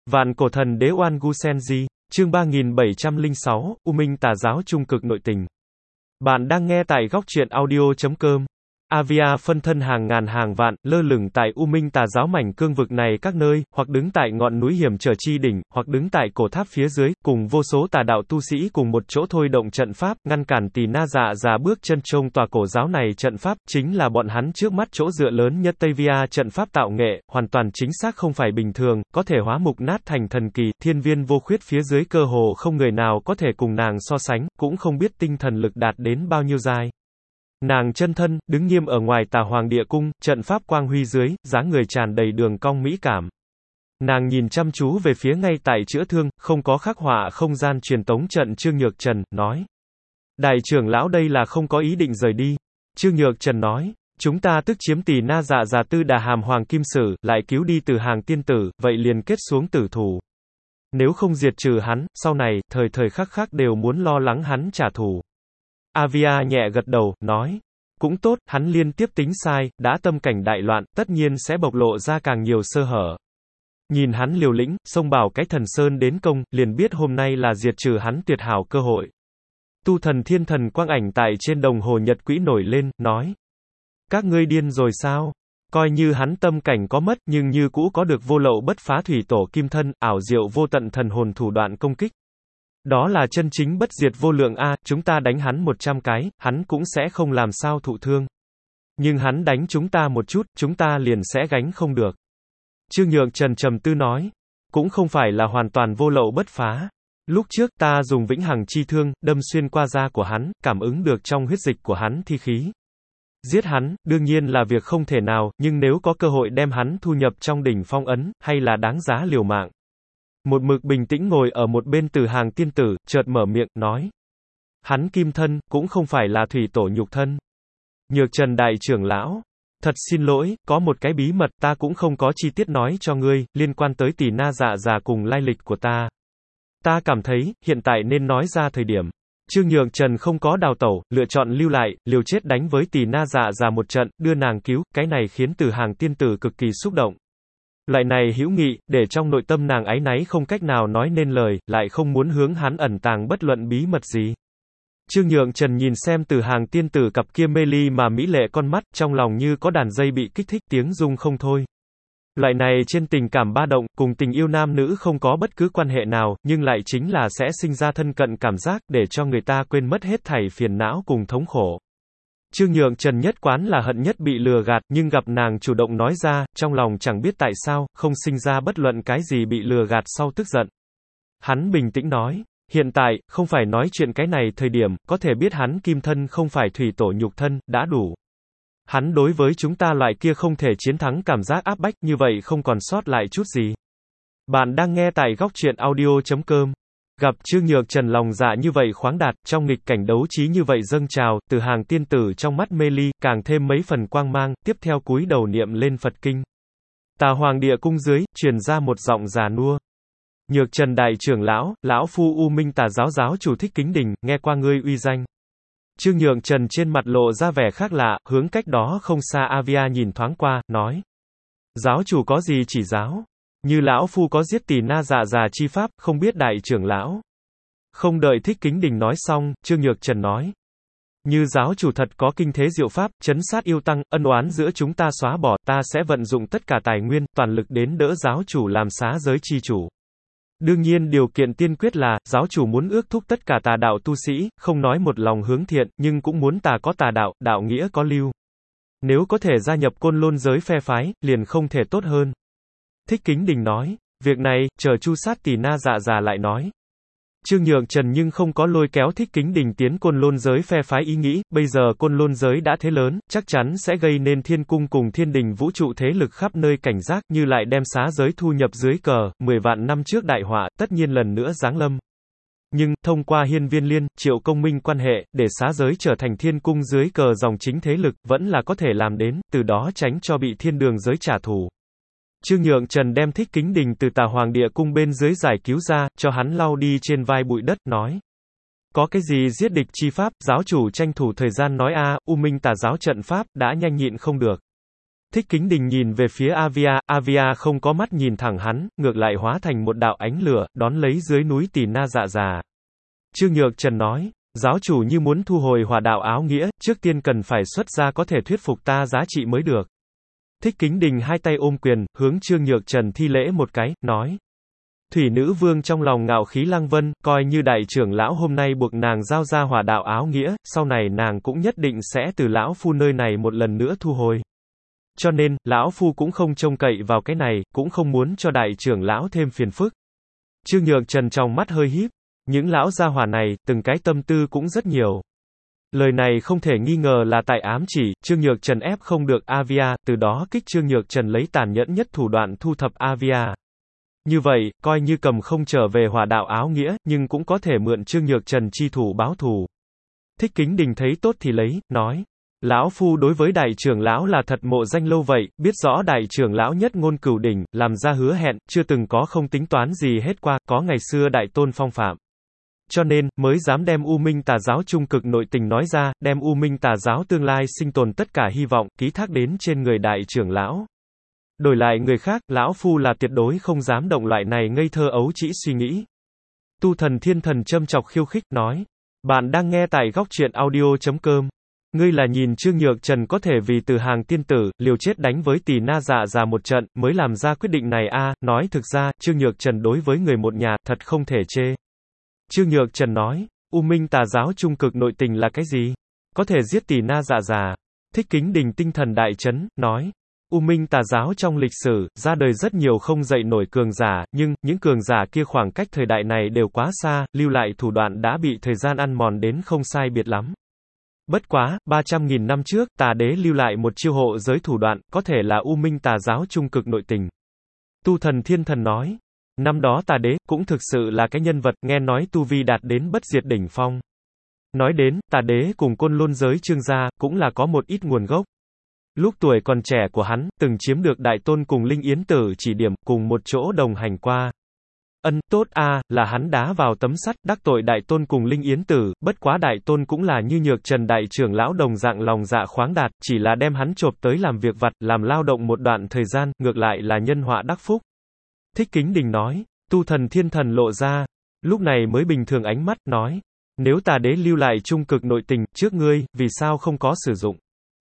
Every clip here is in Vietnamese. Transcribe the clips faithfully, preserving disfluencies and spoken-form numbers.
Vạn cổ thần đế Oan Gu Senji, chương ba nghìn bảy trăm lẻ sáu, U Minh tà giáo trung cực nội tình. Bạn đang nghe tại góc truyện audio chấm com. Avia phân thân hàng ngàn hàng vạn, lơ lửng tại U Minh tà giáo mảnh cương vực này các nơi, hoặc đứng tại ngọn núi hiểm trở chi đỉnh, hoặc đứng tại cổ tháp phía dưới, cùng vô số tà đạo tu sĩ cùng một chỗ thôi động trận pháp, ngăn cản Tỳ Na Dạ Già bước chân trông tòa cổ giáo này. Trận pháp, chính là bọn hắn trước mắt chỗ dựa lớn nhất Tây Via trận pháp tạo nghệ, hoàn toàn chính xác không phải bình thường, có thể hóa mục nát thành thần kỳ, thiên viên vô khuyết phía dưới cơ hồ không người nào có thể cùng nàng so sánh, cũng không biết tinh thần lực đạt đến bao nhiêu giai. Nàng chân thân, đứng nghiêm ở ngoài Tà Hoàng Địa Cung, trận pháp quang huy dưới, dáng người tràn đầy đường cong mỹ cảm. Nàng nhìn chăm chú về phía ngay tại chữa thương, không có khắc họa không gian truyền tống trận Trương Nhược Trần, nói. Đại trưởng lão đây là không có ý định rời đi. Trương Nhược Trần nói, chúng ta tức chiếm Tỳ Na Dạ Già Tư Đà Hàm Hoàng Kim Sử, lại cứu đi Từ Hàng tiên tử, vậy liền kết xuống tử thù. Nếu không diệt trừ hắn, sau này, thời thời khắc khắc đều muốn lo lắng hắn trả thù. Avia nhẹ gật đầu, nói. Cũng tốt, hắn liên tiếp tính sai, đã tâm cảnh đại loạn, tất nhiên sẽ bộc lộ ra càng nhiều sơ hở. Nhìn hắn liều lĩnh, xông bảo cái thần sơn đến công, liền biết hôm nay là diệt trừ hắn tuyệt hảo cơ hội. Tu thần thiên thần quang ảnh tại trên đồng hồ nhật quỹ nổi lên, nói. Các ngươi điên rồi sao? Coi như hắn tâm cảnh có mất, nhưng như cũ có được vô lậu bất phá thủy tổ kim thân, ảo diệu vô tận thần hồn thủ đoạn công kích. Đó là chân chính bất diệt vô lượng a, chúng ta đánh hắn một trăm cái, hắn cũng sẽ không làm sao thụ thương. Nhưng hắn đánh chúng ta một chút, chúng ta liền sẽ gánh không được. Trương Nhược Trần trầm tư nói, cũng không phải là hoàn toàn vô lậu bất phá. Lúc trước ta dùng vĩnh hằng chi thương, đâm xuyên qua da của hắn, cảm ứng được trong huyết dịch của hắn thi khí. Giết hắn, đương nhiên là việc không thể nào, nhưng nếu có cơ hội đem hắn thu nhập trong đỉnh phong ấn, hay là đáng giá liều mạng. Một mực bình tĩnh ngồi ở một bên Từ Hàng tiên tử, chợt mở miệng, nói. Hắn kim thân, cũng không phải là thủy tổ nhục thân. Nhược Trần đại trưởng lão. Thật xin lỗi, có một cái bí mật ta cũng không có chi tiết nói cho ngươi, liên quan tới Tỳ Na Dạ Già cùng lai lịch của ta. Ta cảm thấy, hiện tại nên nói ra thời điểm. Trương Nhược Trần không có đào tẩu, lựa chọn lưu lại, liều chết đánh với Tỳ Na Dạ Già một trận, đưa nàng cứu, cái này khiến Từ Hàng tiên tử cực kỳ xúc động. Loại này hữu nghị, để trong nội tâm nàng áy náy không cách nào nói nên lời, lại không muốn hướng hắn ẩn tàng bất luận bí mật gì. Trương Nhược Trần nhìn xem Từ Hàng tiên tử cặp kia mê ly mà mỹ lệ con mắt, trong lòng như có đàn dây bị kích thích tiếng rung không thôi. Loại này trên tình cảm ba động, cùng tình yêu nam nữ không có bất cứ quan hệ nào, nhưng lại chính là sẽ sinh ra thân cận cảm giác, để cho người ta quên mất hết thảy phiền não cùng thống khổ. Trương Nhược Trần nhất quán là hận nhất bị lừa gạt, nhưng gặp nàng chủ động nói ra, trong lòng chẳng biết tại sao, không sinh ra bất luận cái gì bị lừa gạt sau tức giận. Hắn bình tĩnh nói, hiện tại, không phải nói chuyện cái này thời điểm, có thể biết hắn kim thân không phải thủy tổ nhục thân, đã đủ. Hắn đối với chúng ta loại kia không thể chiến thắng cảm giác áp bách như vậy không còn sót lại chút gì. Bạn đang nghe tại góc truyện audio chấm com. Gặp Trương Nhược Trần lòng dạ như vậy khoáng đạt, trong nghịch cảnh đấu trí như vậy dâng trào, Từ Hàng tiên tử trong mắt mê ly, càng thêm mấy phần quang mang, tiếp theo cúi đầu niệm lên Phật kinh. Tà Hoàng Địa Cung dưới, truyền ra một giọng già nua. Nhược Trần đại trưởng lão, lão phu U Minh tà giáo giáo chủ Thích Kính Đình, nghe qua ngươi uy danh. Trương Nhược Trần trên mặt lộ ra vẻ khác lạ, hướng cách đó không xa Avia nhìn thoáng qua, nói. Giáo chủ có gì chỉ giáo? Như lão phu có giết Tỳ Na Dạ Già chi pháp, không biết đại trưởng lão. Không đợi Thích Kính Đình nói xong, Trương Nhược Trần nói. Như giáo chủ thật có kinh thế diệu pháp, chấn sát yêu tăng, ân oán giữa chúng ta xóa bỏ, ta sẽ vận dụng tất cả tài nguyên, toàn lực đến đỡ giáo chủ làm xá giới chi chủ. Đương nhiên điều kiện tiên quyết là, giáo chủ muốn ước thúc tất cả tà đạo tu sĩ, không nói một lòng hướng thiện, nhưng cũng muốn tà có tà đạo, đạo nghĩa có lưu. Nếu có thể gia nhập Côn Lôn giới phe phái, liền không thể tốt hơn. Thích Kính Đình nói, việc này, chờ chu sát Tỳ Na Dạ Già lại nói. Trương Nhược Trần nhưng không có lôi kéo Thích Kính Đình tiến Côn Lôn giới phe phái ý nghĩ, bây giờ Côn Lôn giới đã thế lớn, chắc chắn sẽ gây nên thiên cung cùng thiên đình vũ trụ thế lực khắp nơi cảnh giác, như lại đem xá giới thu nhập dưới cờ, mười vạn năm trước đại họa, tất nhiên lần nữa giáng lâm. Nhưng, thông qua Hiên Viên Liên, Triệu Công Minh quan hệ, để xá giới trở thành thiên cung dưới cờ dòng chính thế lực, vẫn là có thể làm đến, từ đó tránh cho bị thiên đường giới trả thù. Trương Nhược Trần đem Thích Kính Đình từ Tà Hoàng Địa Cung bên dưới giải cứu ra, cho hắn lau đi trên vai bụi đất, nói. Có cái gì giết địch chi pháp, giáo chủ tranh thủ thời gian nói a, U Minh tà giáo trận pháp, đã nhanh nhịn không được. Thích Kính Đình nhìn về phía Avia, Avia không có mắt nhìn thẳng hắn, ngược lại hóa thành một đạo ánh lửa, đón lấy dưới núi Tỳ Na Dạ Già. Trương Nhược Trần nói, giáo chủ như muốn thu hồi hỏa đạo áo nghĩa, trước tiên cần phải xuất ra có thể thuyết phục ta giá trị mới được. Thích Kính Đình hai tay ôm quyền, hướng Trương Nhược Trần thi lễ một cái, nói. Thủy nữ vương trong lòng ngạo khí lăng vân, coi như đại trưởng lão hôm nay buộc nàng giao ra hỏa đạo áo nghĩa, sau này nàng cũng nhất định sẽ từ lão phu nơi này một lần nữa thu hồi. Cho nên, lão phu cũng không trông cậy vào cái này, cũng không muốn cho đại trưởng lão thêm phiền phức. Trương Nhược Trần trong mắt hơi híp, những lão gia hỏa này, từng cái tâm tư cũng rất nhiều. Lời này không thể nghi ngờ là tại ám chỉ, Trương Nhược Trần ép không được Avia, từ đó kích Trương Nhược Trần lấy tàn nhẫn nhất thủ đoạn thu thập Avia. Như vậy, coi như cầm không trở về hỏa đạo áo nghĩa, nhưng cũng có thể mượn Trương Nhược Trần chi thủ báo thù. Thích Kính Đình thấy tốt thì lấy, nói. Lão phu đối với đại trưởng lão là thật mộ danh lâu vậy, biết rõ đại trưởng lão nhất ngôn cửu đỉnh, làm ra hứa hẹn, chưa từng có không tính toán gì hết qua, có ngày xưa đại tôn phong phạm. Cho nên, mới dám đem U Minh Tà giáo trung cực nội tình nói ra, đem U Minh Tà giáo tương lai sinh tồn tất cả hy vọng, ký thác đến trên người đại trưởng lão. Đổi lại người khác, lão phu là tuyệt đối không dám động loại này ngây thơ ấu trĩ suy nghĩ. Tu Thần Thiên Thần châm chọc khiêu khích, nói. Bạn đang nghe tại góc truyện audio chấm com. Ngươi là nhìn Trương Nhược Trần có thể vì từ hàng tiên tử, liều chết đánh với Tỳ Na Dạ Già một trận, mới làm ra quyết định này a à, nói thực ra, Trương Nhược Trần đối với người một nhà, thật không thể chê. Trương Nhược Trần nói, U Minh Tà giáo trung cực nội tình là cái gì? Có thể giết Tỳ Na Dạ Già. Thích Kính Đình tinh thần đại chấn, nói. U Minh Tà giáo trong lịch sử, ra đời rất nhiều không dậy nổi cường giả, nhưng, những cường giả kia khoảng cách thời đại này đều quá xa, lưu lại thủ đoạn đã bị thời gian ăn mòn đến không sai biệt lắm. Bất quá, ba trăm nghìn năm trước, Tà Đế lưu lại một chiêu hộ giới thủ đoạn, có thể là U Minh Tà giáo trung cực nội tình. Tu Thần Thiên Thần nói, năm đó Tà Đế, cũng thực sự là cái nhân vật, nghe nói tu vi đạt đến bất diệt đỉnh phong. Nói đến, Tà Đế cùng Côn Lôn giới Trương gia, cũng là có một ít nguồn gốc. Lúc tuổi còn trẻ của hắn, từng chiếm được đại tôn cùng Linh Yến Tử chỉ điểm, cùng một chỗ đồng hành qua. Ân, tốt a, à, là hắn đá vào tấm sắt, đắc tội đại tôn cùng Linh Yến Tử, bất quá đại tôn cũng là như Nhược Trần đại trưởng lão đồng dạng lòng dạ khoáng đạt, chỉ là đem hắn chộp tới làm việc vặt, làm lao động một đoạn thời gian, ngược lại là nhân họa đắc phúc. Thích Kính Đình nói, Tu Thần Thiên Thần lộ ra, lúc này mới bình thường ánh mắt, nói, nếu Tà Đế lưu lại trung cực nội tình, trước ngươi, vì sao không có sử dụng?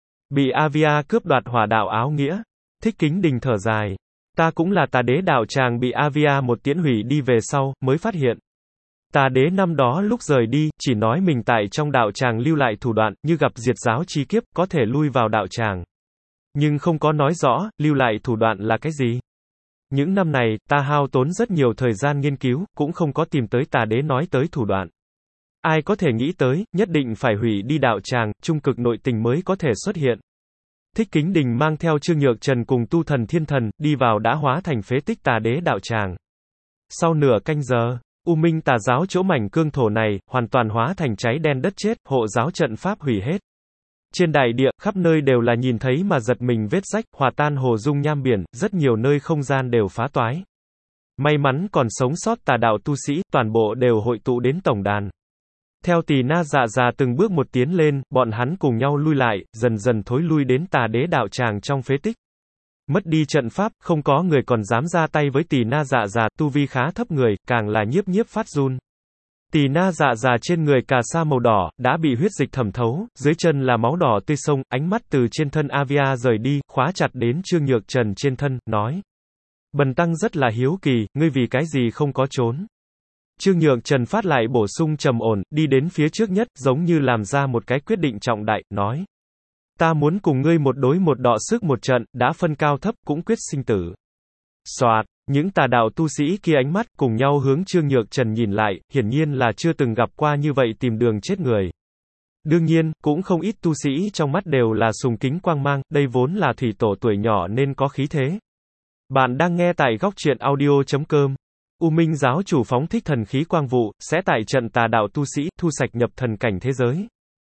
Bị Avia cướp đoạt hỏa đạo áo nghĩa. Thích Kính Đình thở dài. Ta cũng là Tà Đế đạo tràng bị Avia một tiễn hủy đi về sau, mới phát hiện. Tà Đế năm đó lúc rời đi, chỉ nói mình tại trong đạo tràng lưu lại thủ đoạn, như gặp diệt giáo chi kiếp, có thể lui vào đạo tràng. Nhưng không có nói rõ, lưu lại thủ đoạn là cái gì. Những năm này, ta hao tốn rất nhiều thời gian nghiên cứu, cũng không có tìm tới Tà Đế nói tới thủ đoạn. Ai có thể nghĩ tới, nhất định phải hủy đi đạo tràng, trung cực nội tình mới có thể xuất hiện. Thích Kính Đình mang theo Trương Nhược Trần cùng Tu Thần Thiên Thần, đi vào đã hóa thành phế tích Tà Đế đạo tràng. Sau nửa canh giờ, U Minh Tà giáo chỗ mảnh cương thổ này, hoàn toàn hóa thành cháy đen đất chết, hộ giáo trận pháp hủy hết. Trên đại địa, khắp nơi đều là nhìn thấy mà giật mình vết rách, hòa tan hồ dung nham biển, rất nhiều nơi không gian đều phá toái. May mắn còn sống sót tà đạo tu sĩ, toàn bộ đều hội tụ đến tổng đàn. Theo Tỳ Na Dạ Già từng bước một tiến lên, bọn hắn cùng nhau lui lại, dần dần thối lui đến Tà Đế đạo tràng trong phế tích. Mất đi trận pháp, không có người còn dám ra tay với Tỳ Na Dạ Già, tu vi khá thấp người, càng là nhiếp nhiếp phát run. Tỳ Na Dạ Già trên người cà sa màu đỏ, đã bị huyết dịch thẩm thấu, dưới chân là máu đỏ tươi sông, ánh mắt từ trên thân Avia rời đi, khóa chặt đến Trương Nhược Trần trên thân, nói. Bần tăng rất là hiếu kỳ, ngươi vì cái gì không có trốn. Trương Nhược Trần phát lại bổ sung trầm ổn, đi đến phía trước nhất, giống như làm ra một cái quyết định trọng đại, nói. Ta muốn cùng ngươi một đối một đọ sức một trận, đã phân cao thấp, cũng quyết sinh tử. Soạt, những tà đạo tu sĩ kia ánh mắt, cùng nhau hướng Trương Nhược Trần nhìn lại, hiển nhiên là chưa từng gặp qua như vậy tìm đường chết người. Đương nhiên, cũng không ít tu sĩ trong mắt đều là sùng kính quang mang, đây vốn là thủy tổ tuổi nhỏ nên có khí thế. Bạn đang nghe tại góc truyện audio chấm com. U Minh giáo chủ phóng thích thần khí quang vụ, sẽ tại trận tà đạo tu sĩ, thu sạch nhập thần cảnh thế giới.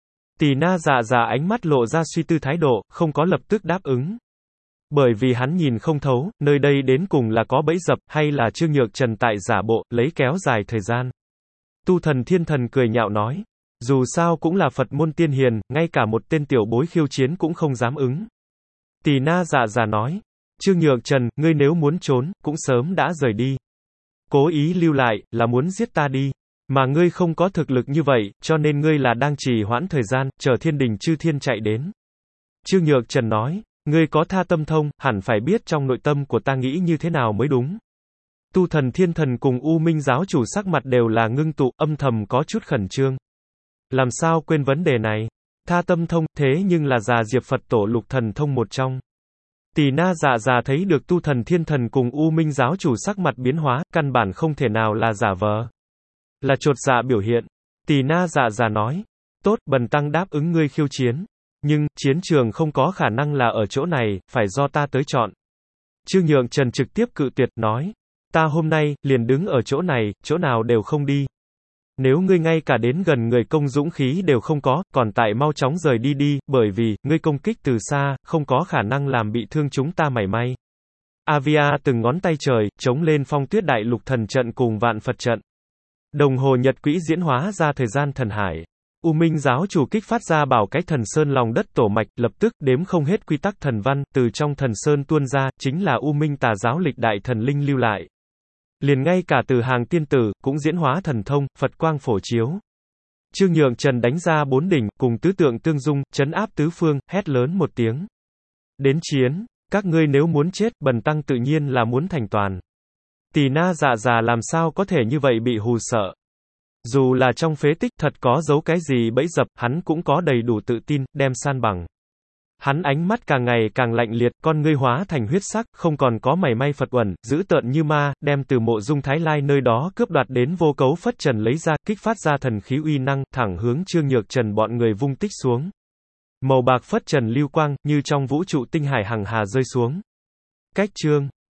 Tỳ Na Dạ Già ánh mắt lộ ra suy tư thái độ, không có lập tức đáp ứng. Bởi vì hắn nhìn không thấu, nơi đây đến cùng là có bẫy dập, hay là Trương Nhược Trần tại giả bộ, lấy kéo dài thời gian. Tu Thần Thiên Thần cười nhạo nói. Dù sao cũng là Phật môn tiên hiền, ngay cả một tên tiểu bối khiêu chiến cũng không dám ứng. Tỳ Na dạ già nói. Trương Nhược Trần, ngươi nếu muốn trốn, cũng sớm đã rời đi. Cố ý lưu lại, là muốn giết ta đi. Mà ngươi không có thực lực như vậy, cho nên ngươi là đang trì hoãn thời gian, chờ thiên đình chư thiên chạy đến. Trương Nhược Trần nói. Ngươi có tha tâm thông, hẳn phải biết trong nội tâm của ta nghĩ như thế nào mới đúng. Tu Thần Thiên Thần cùng U Minh giáo chủ sắc mặt đều là ngưng tụ, âm thầm có chút khẩn trương. Làm sao quên vấn đề này? Tha tâm thông, thế nhưng là già Diệp Phật tổ lục thần thông một trong. Tỳ Na dạ già thấy được Tu Thần Thiên Thần cùng U Minh giáo chủ sắc mặt biến hóa, căn bản không thể nào là giả vờ. Là chột dạ biểu hiện. Tỳ Na dạ già nói. Tốt, bần tăng đáp ứng ngươi khiêu chiến. Nhưng, chiến trường không có khả năng là ở chỗ này, phải do ta tới chọn. Trương Nhượng Trần trực tiếp cự tuyệt, nói. Ta hôm nay, liền đứng ở chỗ này, chỗ nào đều không đi. Nếu ngươi ngay cả đến gần người công dũng khí đều không có, còn tại mau chóng rời đi đi, bởi vì, ngươi công kích từ xa, không có khả năng làm bị thương chúng ta mảy may. Avia từng ngón tay trời, chống lên phong tuyết đại lục thần trận cùng vạn Phật trận. Đồng hồ nhật quỹ diễn hóa ra thời gian thần hải. U Minh giáo chủ kích phát ra bảo cái thần sơn lòng đất tổ mạch, lập tức, đếm không hết quy tắc thần văn, từ trong thần sơn tuôn ra, chính là U Minh tà giáo lịch đại thần linh lưu lại. Liền ngay cả từ hàng tiên tử, cũng diễn hóa thần thông, Phật quang phổ chiếu. Trương Nhượng Trần đánh ra bốn đỉnh, cùng tứ tượng tương dung, chấn áp tứ phương, hét lớn một tiếng. Đến chiến, các ngươi nếu muốn chết, bần tăng tự nhiên là muốn thành toàn. Tỳ Na dạ già làm sao có thể như vậy bị hù sợ. Dù là trong phế tích thật có giấu cái gì bẫy dập, hắn cũng có đầy đủ tự tin, đem san bằng. Hắn ánh mắt càng ngày càng lạnh liệt, con ngươi hóa thành huyết sắc, không còn có mảy may Phật uẩn, dữ tợn như ma, đem từ Mộ Dung Thái Lai nơi đó cướp đoạt đến vô cấu phất trần lấy ra, kích phát ra thần khí uy năng, thẳng hướng Trương Nhược Trần bọn người vung tích xuống. Màu bạc phất trần lưu quang, như trong vũ trụ tinh hải hằng hà rơi xuống. Cách Trương